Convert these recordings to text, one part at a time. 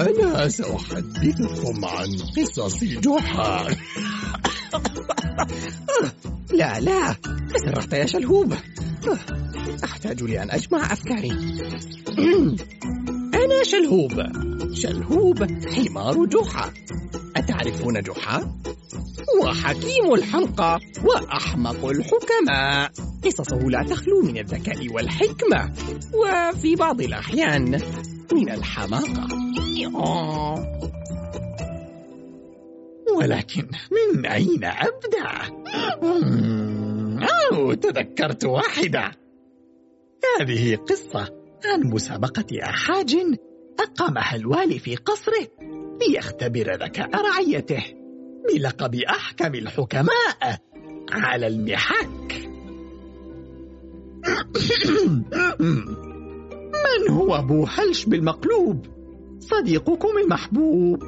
أنا سأحدثكم عن قصص جحا. لا تسرعت يا شلهوب. أحتاج لأن أجمع أفكاري. أنا شلهوب حمار جحا. أتعرفون جحا؟ وحكيم الحمقى وأحمق الحكماء. قصصه لا تخلو من الذكاء والحكمة، وفي بعض الأحيان من الحماقة. ولكن من أين أبدأ؟ تذكرت واحدة. هذه قصة عن مسابقة أحاج أقامها الوالي في قصره ليختبر ذكاء رعيته بلقب أحكم الحكماء على المحك. من هو أبو هلش بالمقلوب صديقكم المحبوب؟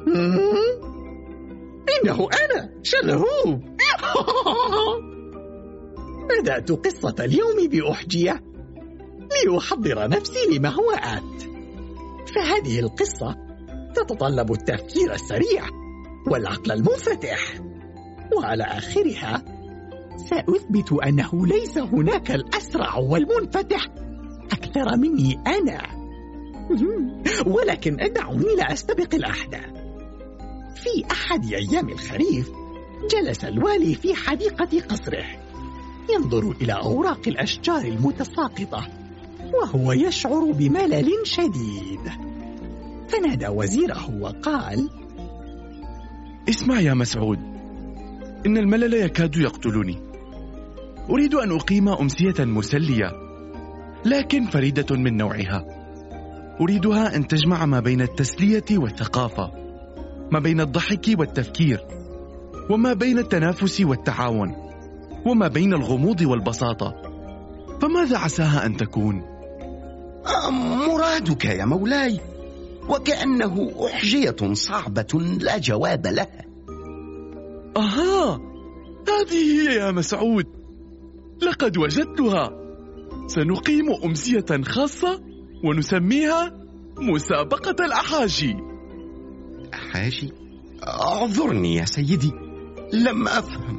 إنه أنا شلهوب. بدأت قصة اليوم بأحجية لأحضر نفسي لما هو آت. فهذه القصة تتطلب التفكير السريع والعقل المنفتح، وعلى آخرها سأثبت أنه ليس هناك الأسرع والمنفتح أكثر مني أنا. ولكن دعوني لا أستبق الأحداث. في أحد أيام الخريف جلس الوالي في حديقة قصره ينظر إلى أوراق الأشجار المتساقطة وهو يشعر بملل شديد، فنادى وزيره وقال: اسمع يا مسعود، إن الملل يكاد يقتلني. أريد أن أقيم أمسية مسلية لكن فريدة من نوعها. أريدها أن تجمع ما بين التسلية والثقافة، ما بين الضحك والتفكير، وما بين التنافس والتعاون، وما بين الغموض والبساطة. فماذا عساها أن تكون؟ مرادك يا مولاي، وكأنه أحجية صعبة لا جواب لها. أها، هذه هي يا مسعود، لقد وجدتها. سنقيم أمسية خاصة ونسميها مسابقة الأحاجي. أحاجي؟ أعذرني يا سيدي، لم أفهم.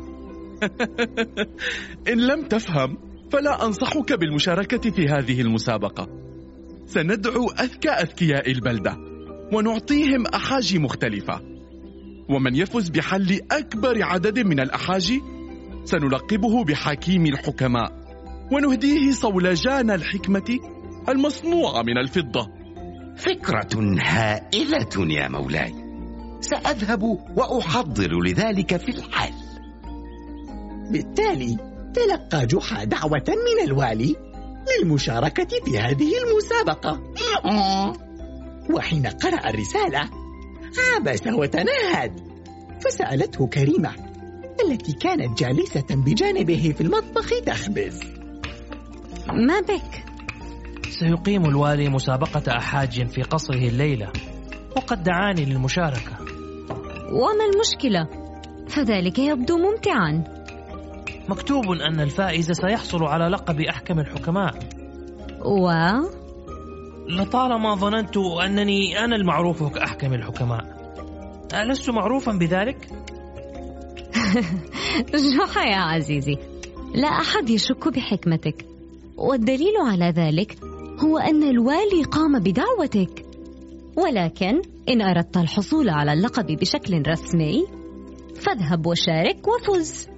إن لم تفهم فلا أنصحك بالمشاركة في هذه المسابقة. سندعو أذكى أذكياء البلدة ونعطيهم أحاجي مختلفة، ومن يفز بحل أكبر عدد من الأحاجي سنلقبه بحكيم الحكماء، ونهديه صولجان الحكمة المصنوعة من الفضة. فكرة هائلة يا مولاي، سأذهب وأحضر لذلك في الحال. بالتالي تلقى جحا دعوة من الوالي للمشاركة في هذه المسابقة، وحين قرأ الرسالة عبس وتنهد، فسألته كريمة التي كانت جالسة بجانبه في المطبخ تخبز: ما بك؟ سيقيم الوالي مسابقة أحاج في قصره الليلة، وقد دعاني للمشاركة. وما المشكلة؟ فذلك يبدو ممتعا. مكتوب أن الفائز سيحصل على لقب أحكم الحكماء. لطالما ظننت أنني أنا المعروف كأحكم الحكماء. ألست معروفا بذلك؟ جحا يا عزيزي، لا أحد يشك بحكمتك، والدليل على ذلك هو أن الوالي قام بدعوتك. ولكن إن أردت الحصول على اللقب بشكل رسمي فاذهب وشارك وفز.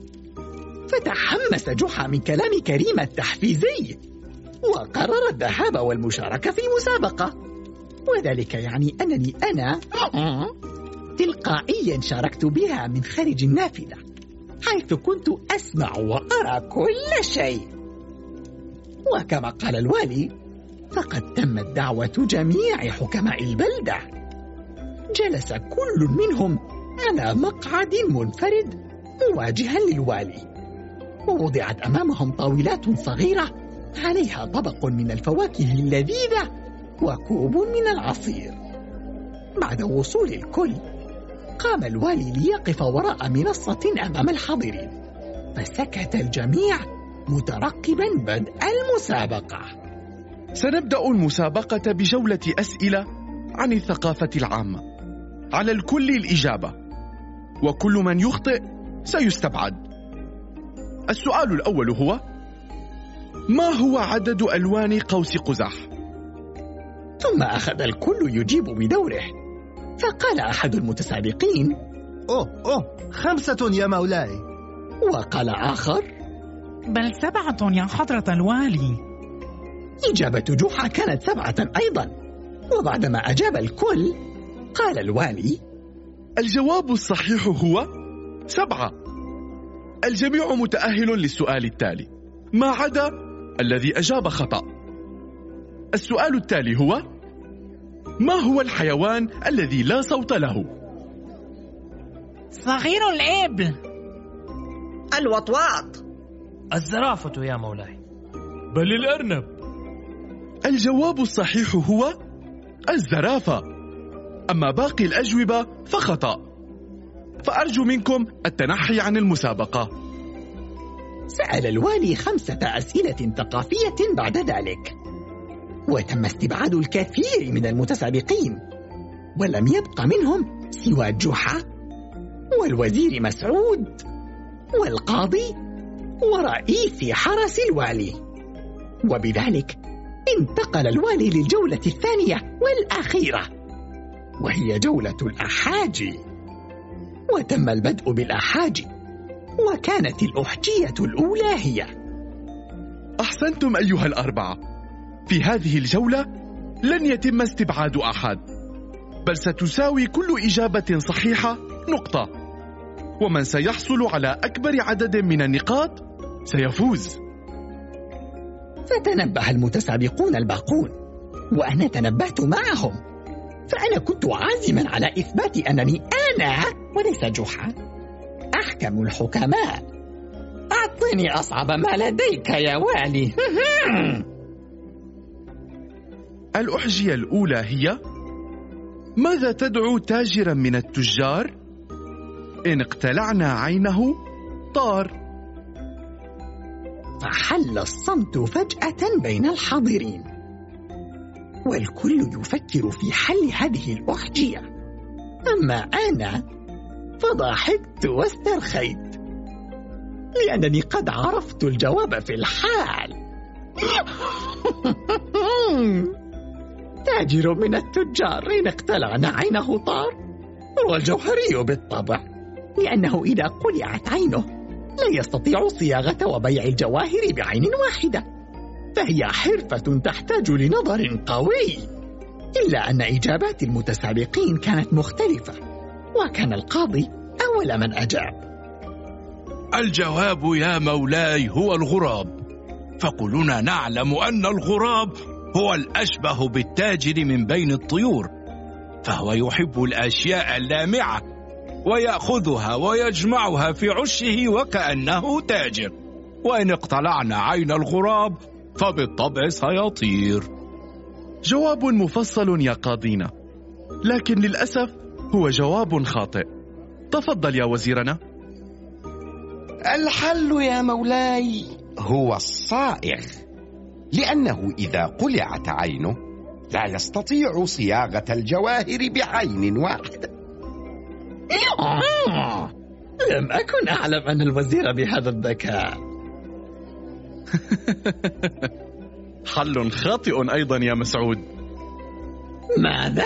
فتحمس جحا من كلام كريمة التحفيزي، وقرر الذهاب والمشاركة في مسابقة، وذلك يعني أنني أنا تلقائيا شاركت بها من خارج النافذة، حيث كنت أسمع وأرى كل شيء. وكما قال الوالي، فقد تمت دعوة جميع حكماء البلدة. جلس كل منهم على مقعد منفرد مواجها للوالي، ووضعت أمامهم طاولات صغيرة عليها طبق من الفواكه اللذيذة وكوب من العصير. بعد وصول الكل قام الوالي ليقف وراء منصة أمام الحاضرين، فسكت الجميع مترقبا بدء المسابقة. سنبدأ المسابقة بجولة أسئلة عن الثقافة العامة. على الكل الإجابة، وكل من يخطئ سيستبعد. السؤال الأول هو: ما هو عدد ألوان قوس قزح؟ ثم أخذ الكل يجيب بدوره، فقال أحد المتسابقين: أوه 5 يا مولاي. وقال آخر: بل 7 يا حضرة الوالي. إجابة جحا كانت 7 أيضا. وبعدما أجاب الكل قال الوالي: الجواب الصحيح هو 7. الجميع متأهل للسؤال التالي ما عدا الذي أجاب خطأ. السؤال التالي هو: ما هو الحيوان الذي لا صوت له؟ صغير الإبل. الوطواط. الزرافة يا مولاي. بل الأرنب. الجواب الصحيح هو الزرافة. أما باقي الأجوبة فخطأ، فأرجو منكم التنحي عن المسابقة. سأل الوالي 5 أسئلة ثقافية بعد ذلك، وتم استبعاد الكثير من المتسابقين، ولم يبق منهم سوى جحا والوزير مسعود والقاضي ورئيس حرس الوالي. وبذلك انتقل الوالي للجولة الثانية والأخيرة، وهي جولة الأحاجي. وتم البدء بالأحاجي، وكانت الأحجية الأولى هي. أحسنتم أيها الأربعة. في هذه الجولة لن يتم استبعاد أحد، بل ستساوي كل إجابة صحيحة نقطة، ومن سيحصل على أكبر عدد من النقاط سيفوز. فتنبه المتسابقون الباقون، وأنا تنبهت معهم، فأنا كنت عازما على إثبات أنني أنا وليس جحا أحكم الحكماء. أعطني أصعب ما لديك يا والي. الأحجية الأولى هي: ماذا تدعو تاجرا من التجار إن اقتلعنا عينه طار؟ فحل الصمت فجأة بين الحاضرين، والكل يفكر في حل هذه الأحجية. أما أنا فضحكت واسترخيت، لأنني قد عرفت الجواب في الحال. تاجر من التجار إن اقتلعنا عينه طار، هو الجوهري بالطبع، لأنه إذا قلعت عينه لا يستطيع صياغة وبيع الجواهر بعين واحدة، فهي حرفة تحتاج لنظر قوي. إلا أن إجابات المتسابقين كانت مختلفة، وكان القاضي أول من أجاب. الجواب يا مولاي هو الغراب، فكلنا نعلم أن الغراب هو الأشبه بالتاجر من بين الطيور، فهو يحب الأشياء اللامعة ويأخذها ويجمعها في عشه وكأنه تاجر، وإن اقتلعنا عين الغراب فبالطبع سيطير. جواب مفصل يا قاضينا، لكن للأسف هو جواب خاطئ. تفضل يا وزيرنا. الحل يا مولاي هو الصائغ، لأنه إذا قلعت عينه لا يستطيع صياغة الجواهر بعين واحدة. لم أكن أعلم أن الوزير بهذا الذكاء. حل خاطئ أيضا يا مسعود. ماذا؟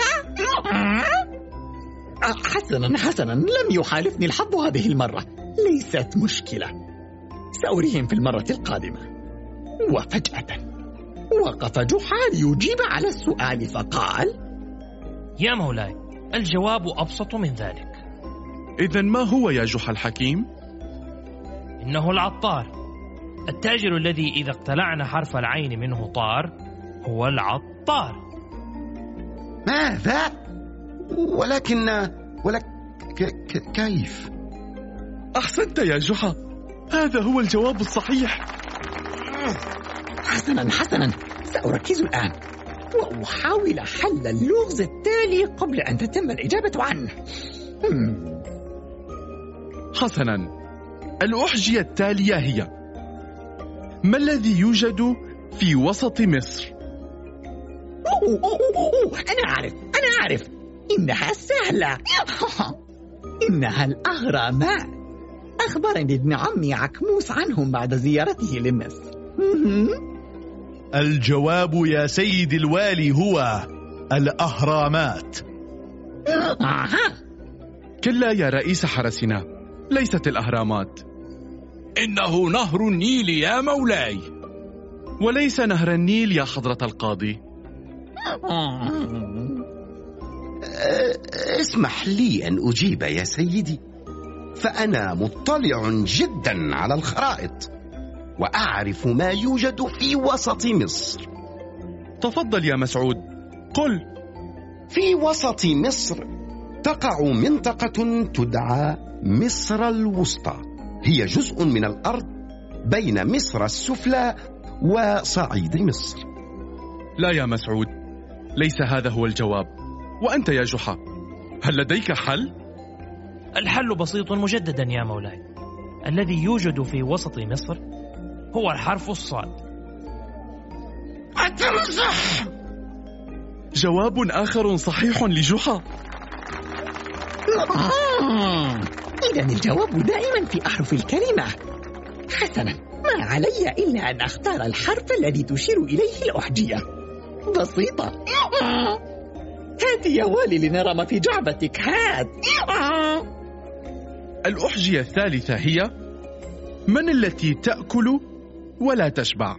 حسنا، لم يحالفني الحظ هذه المرة، ليست مشكلة، سأريهم في المرة القادمة. وفجأة وقف جحا ليجيب على السؤال فقال: يا مولاي، الجواب أبسط من ذلك. إذن ما هو يا جحا الحكيم؟ إنه العطار، التاجر الذي إذا اقتلعنا حرف العين منه طار هو العطار. ماذا؟ ولكن كيف؟ أحسنت يا جحا، هذا هو الجواب الصحيح. حسنا، سأركز الآن وأحاول حل اللغز التالي قبل أن تتم الإجابة عنه. حسنا، الأحجية التالية هي: ما الذي يوجد في وسط مصر؟ أنا أعرف أعرف، إنها سهلة. إنها الأهرامات. أخبرني ابن عمي عكموس عنهم بعد زيارته لمصر. الجواب يا سيد الوالي هو الأهرامات. كلا يا رئيس حرسنا، ليست الأهرامات. إنه نهر النيل يا مولاي. وليس نهر النيل يا حضرة القاضي. اسمح لي أن أجيب يا سيدي، فأنا مطلع جدا على الخرائط وأعرف ما يوجد في وسط مصر. تفضل يا مسعود، قل. في وسط مصر تقع منطقة تدعى مصر الوسطى، هي جزء من الأرض بين مصر السفلى وصعيد مصر. لا يا مسعود، ليس هذا هو الجواب. وأنت يا جحا، هل لديك حل؟ الحل بسيط مجددا يا مولاي. الذي يوجد في وسط مصر هو الحرف الصاد. أتمزح! جواب آخر صحيح لجحا. إذن الجواب دائما في أحرف الكلمة. حسنا، ما علي إلا أن أختار الحرف الذي تشير إليه الأحجية. بسيطة. هات يا والي لنرى ما في جعبتك. هات. الأحجية الثالثة هي: من التي تأكل ولا تشبع؟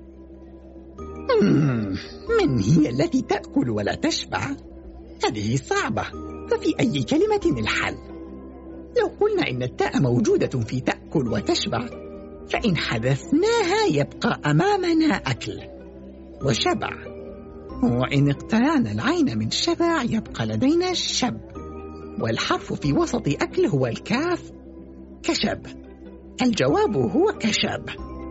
من هي التي تأكل ولا تشبع؟ هذه صعبة، ففي أي كلمة الحل؟ لو قلنا إن التاء موجودة في تأكل وتشبع، فإن حذفناها يبقى أمامنا أكل وشبع، وإن اقترعنا العين من شبع يبقى لدينا الشب، والحرف في وسط أكل هو الكاف، كشب. الجواب هو كشب.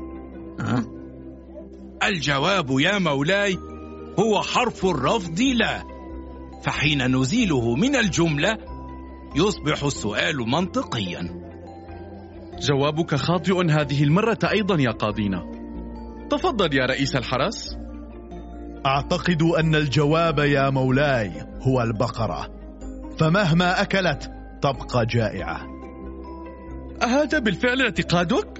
الجواب يا مولاي هو حرف الرفض لا، فحين نزيله من الجملة يصبح السؤال منطقيا. جوابك خاطئ هذه المرة أيضا يا قاضينا. تفضل يا رئيس الحرس. أعتقد أن الجواب يا مولاي هو البقرة، فمهما أكلت تبقى جائعة. أهذا بالفعل اعتقادك؟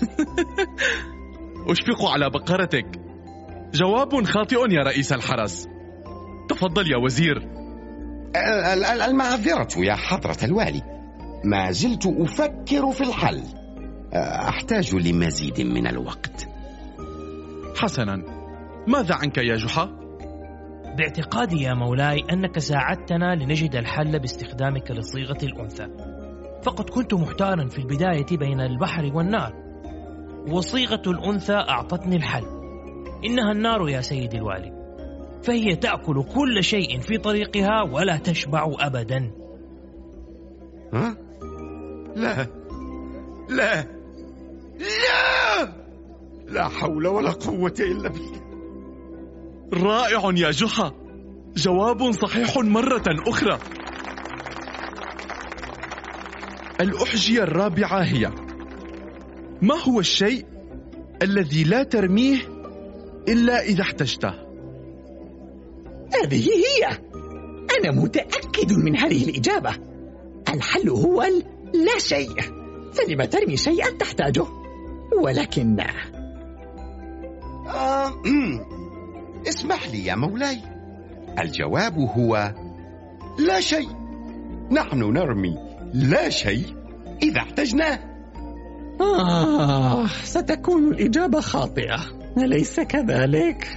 أشفق على بقرتك. جواب خاطئ يا رئيس الحرس. تفضل يا وزير. المعذرة يا حضرة الوالي، ما زلت أفكر في الحل، أحتاج لمزيد من الوقت. حسنا، ماذا عنك يا جحا؟ باعتقادي يا مولاي أنك ساعدتنا لنجد الحل باستخدامك لصيغة الأنثى، فقد كنت محتارا في البداية بين البحر والنار، وصيغة الأنثى أعطتني الحل. إنها النار يا سيدي الوالي، فهي تأكل كل شيء في طريقها ولا تشبع أبدا. ها؟ لا لا لا لا حول ولا قوة إلا بالله. رائع يا جحا، جواب صحيح مرة أخرى. الأحجية الرابعة هي: ما هو الشيء الذي لا ترميه إلا إذا احتجته؟ هذه هي. أنا متأكد من هذه الإجابة. الحل هو لا شيء، فلما ترمي شيئا تحتاجه؟ ولكن اسمح لي يا مولاي، الجواب هو لا شيء. نحن نرمي لا شيء إذا احتجناه. ستكون الإجابة خاطئة، أليس كذلك؟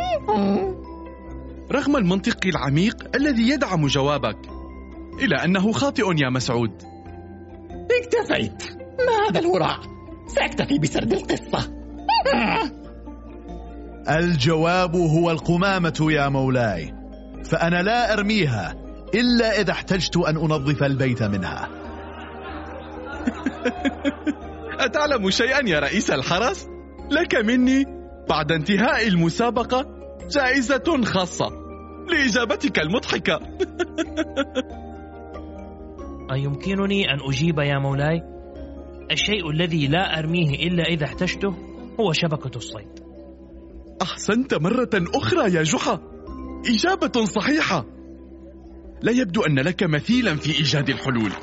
رغم المنطق العميق الذي يدعم جوابك، إلا أنه خاطئ يا مسعود. اكتفيت. ما هذا الهراء؟ سأكتفي بسرد القصة. الجواب هو القمامة يا مولاي، فأنا لا أرميها إلا إذا احتجت أن أنظف البيت منها. أتعلم شيئا يا رئيس الحرس؟ لك مني بعد انتهاء المسابقة جائزة خاصة لإجابتك المضحكة. أيمكنني أن أجيب يا مولاي؟ الشيء الذي لا أرميه إلا إذا احتجته هو شبكة الصيد. أحسنت مرة أخرى يا جحا، إجابة صحيحة. لا يبدو أن لك مثيلا في إيجاد الحلول.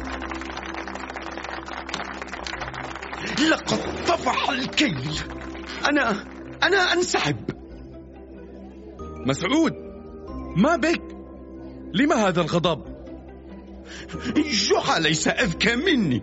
لقد طفح الكيل. أنا أنسحب. مسعود، ما بك؟ لما هذا الغضب؟ جحا ليس أذكى مني.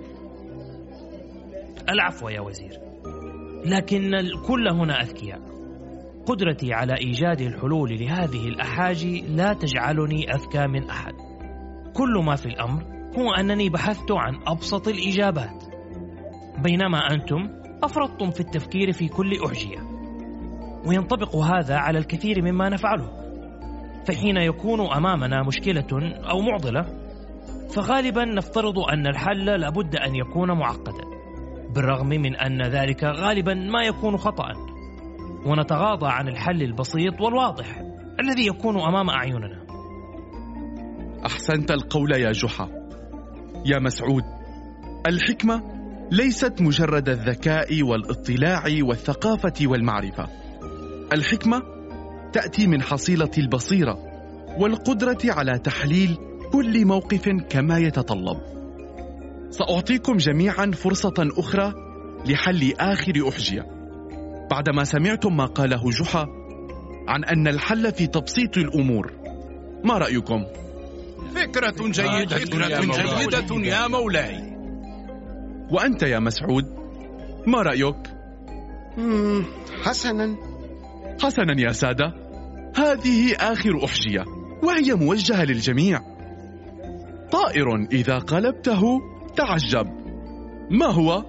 العفو يا وزير، لكن الكل هنا أذكياء. قدرتي على إيجاد الحلول لهذه الأحاجي لا تجعلني أذكى من أحد. كل ما في الأمر هو أنني بحثت عن أبسط الإجابات، بينما أنتم أفرطتم في التفكير في كل أحجية. وينطبق هذا على الكثير مما نفعله. فحين يكون أمامنا مشكلة أو معضلة، فغالبا نفترض أن الحل لابد أن يكون معقدا، بالرغم من أن ذلك غالبا ما يكون خطأ، ونتغاضى عن الحل البسيط والواضح الذي يكون أمام أعيننا. أحسنت القول يا جحا. يا مسعود، الحكمة ليست مجرد الذكاء والاطلاع والثقافة والمعرفة. الحكمة تأتي من حصيلة البصيرة والقدرة على تحليل كل موقف كما يتطلب. سأعطيكم جميعا فرصة أخرى لحل آخر أحجية بعدما سمعتم ما قاله جحا عن أن الحل في تبسيط الأمور. ما رأيكم؟ فكرة جيدة يا مولاي. وأنت يا مسعود، ما رأيك؟ حسنا يا سادة، هذه آخر أحجية وهي موجهة للجميع. طائر إذا قلبته تعجب. ما هو؟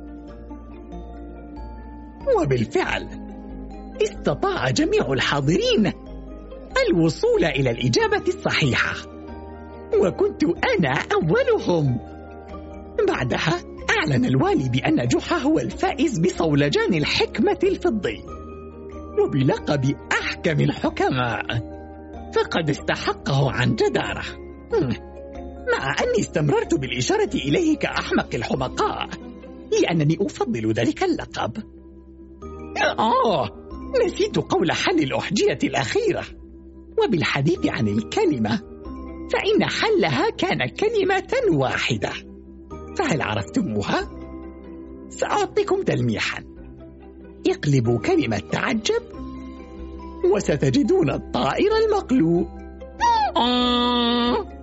وبالفعل استطاع جميع الحاضرين الوصول إلى الإجابة الصحيحة، وكنت أنا أولهم. بعدها أعلن الوالي بأن جحا هو الفائز بصولجان الحكمة الفضي وبلقب أحكم الحكماء، فقد استحقه عن جدارة، مع أني استمررت بالإشارة إليه كأحمق الحمقاء لأنني أفضل ذلك اللقب. نسيت قول حل الأحجية الأخيرة. وبالحديث عن الكلمة، فإن حلها كان كلمة واحدة، فهل عرفتموها؟ سأعطيكم تلميحا. اقلبوا كلمة تعجب وستجدون الطائر المقلوب.